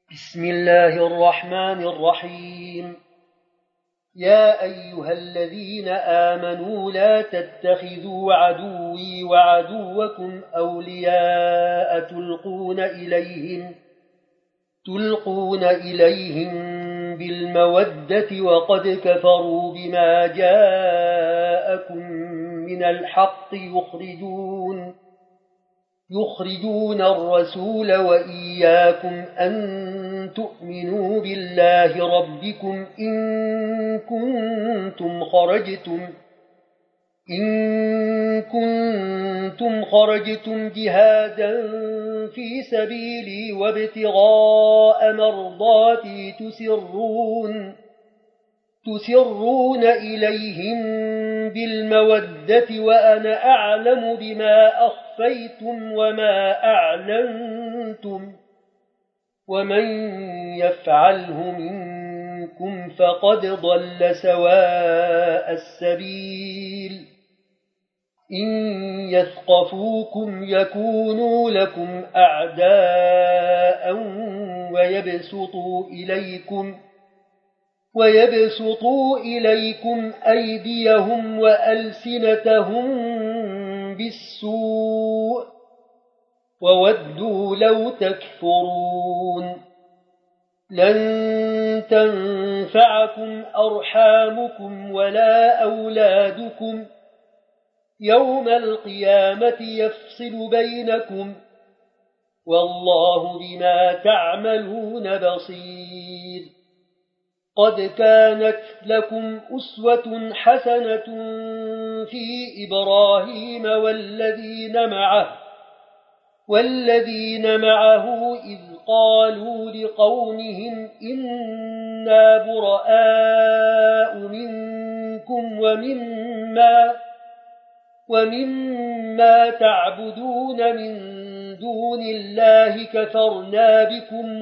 بسم الله الرحمن الرحيم. يا أيها الذين آمنوا لا تتخذوا عدوي وعدوكم أولياء تلقون إليهم بالمودة وقد كفروا بما جاءكم من الحق يخرجون الرسول وإياكم أن تؤمنوا بالله ربكم إن كنتم خرجتم جهادا في سبيلي وابتغاء مرضاتي تسرون إليهم بالمودة وأنا أعلم بما أخفيتم وما أعلنتم ومن يفعله منكم فقد ضل سواء السبيل. إن يثقفوكم يكونوا لكم أعداء ويبسطوا إليكم أيديهم وألسنتهم بالسوء وودوا لو تكفرون. لن تنفعكم أرحامكم ولا أولادكم يوم القيامة يفصل بينكم والله بما تعملون بصير. قد كانت لكم أسوة حسنة في إبراهيم والذين معه إذ قالوا لقومهم إنا براء منكم ومما تعبدون من دون الله كفرنا بكم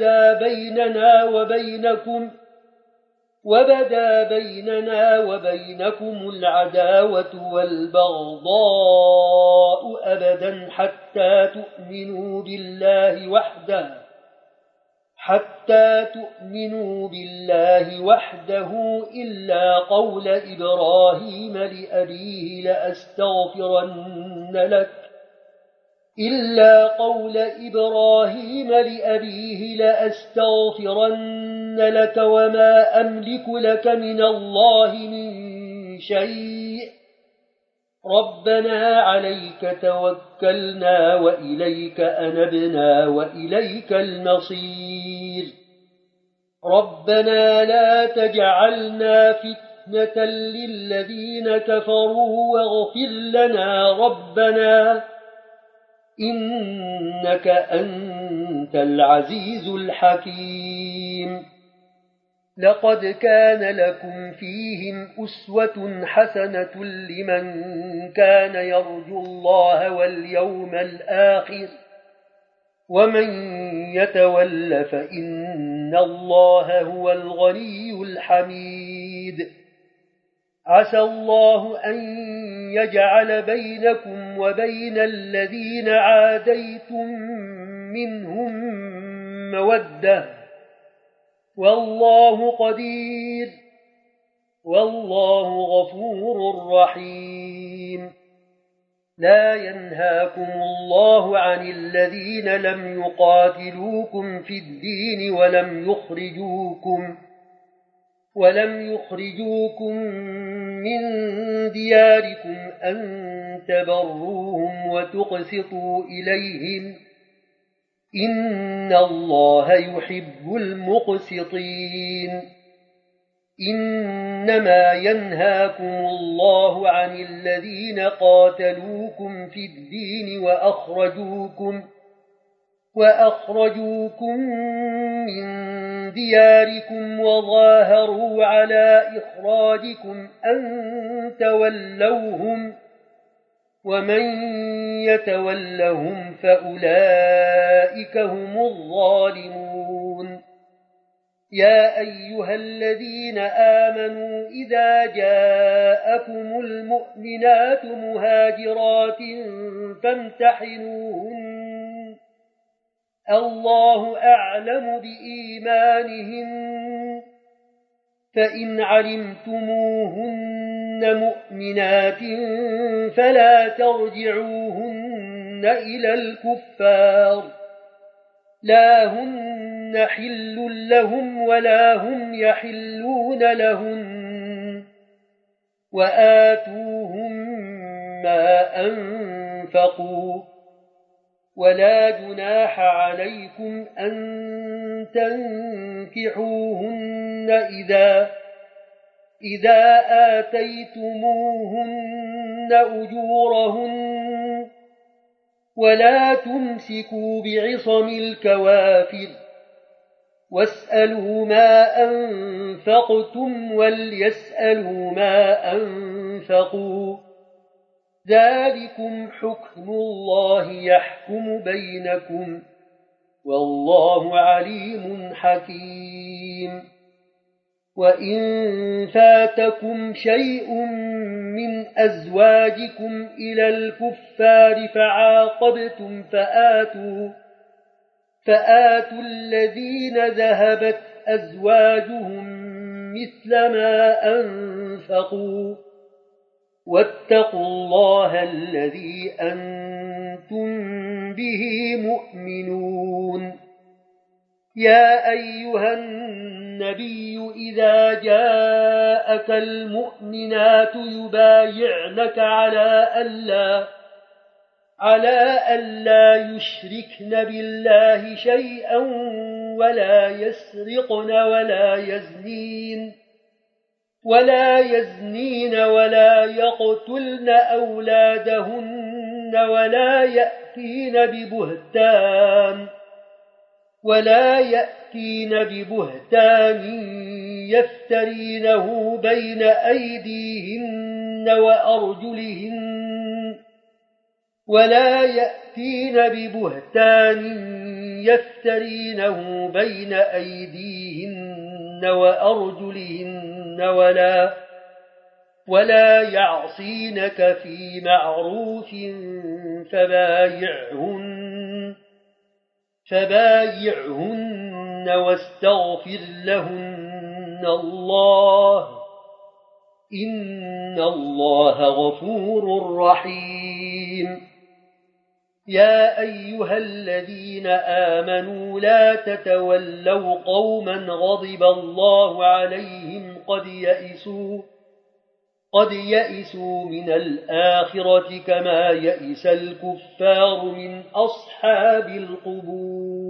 وبدا بيننا وبينكم العداوة والبغضاء أبدا حتى تؤمنوا بالله وحده إلا قول إبراهيم لأبيه لأستغفرن لك وما أملك لك من الله من شيء ربنا عليك توكلنا وإليك أنبنا وإليك المصير. ربنا لا تجعلنا فتنة للذين كفروا واغفر لنا ربنا إنك أنت العزيز الحكيم. لقد كان لكم فيهم أسوة حسنة لمن كان يرجو الله واليوم الآخر ومن يتول فإن الله هو الغني الحميد. عسى الله أن يجعل بينكم وبين الذين عاديتم منهم مودة والله قدير والله غفور رحيم. لا ينهاكم الله عن الذين لم يقاتلوكم في الدين ولم يخرجوكم من دياركم أن تبروهم وتقسطوا إليهم إن الله يحب المقسطين. إنما ينهاكم الله عن الذين قاتلوكم في الدين وأخرجوكم من دياركم وظاهروا على إخراجكم أن تولوهم ومن يتولهم فأولئك هم الظالمون. يا أيها الذين آمنوا إذا جاءكم المؤمنات مهاجرات فامتحنوهن الله أعلم بإيمانهن فإن علمتموهن مؤمنات فلا ترجعوهن إلى الكفار لا هن حل لهم ولا هم يحلون لهن وآتوهم ما أنفقوا ولا جناح عليكم أن تنكحوهن إذا آتيتموهن أجورهن ولا تمسكوا بعصم الكوافر واسألوا ما أنفقتم وليسألوا ما أنفقوا ذلكم حكم الله يحكم بينكم والله عليم حكيم وإن فاتكم شيء من أزواجكم إلى الكفار فعاقبتم فآتوا الذين ذهبت أزواجهم مثل ما أنفقوا واتقوا الله الذي أنتم به مؤمنون يا أيها النبي إذا جاءك المؤمنات يبايعنك على ألا يشركن بالله شيئا ولا يسرقن ولا يزنين ولا يقتلن أولادهن ولا يأتين ببهتان يفترينه بين أيديهن وأرجلهن ولا يعصينك في معروف فبايعهن واستغفر لهن الله إن الله غفور رحيم يا أيها الذين آمنوا لا تتولوا قوما غضب الله عليهم قد يئسوا من الآخرة كما يئس الكفار من أصحاب القبور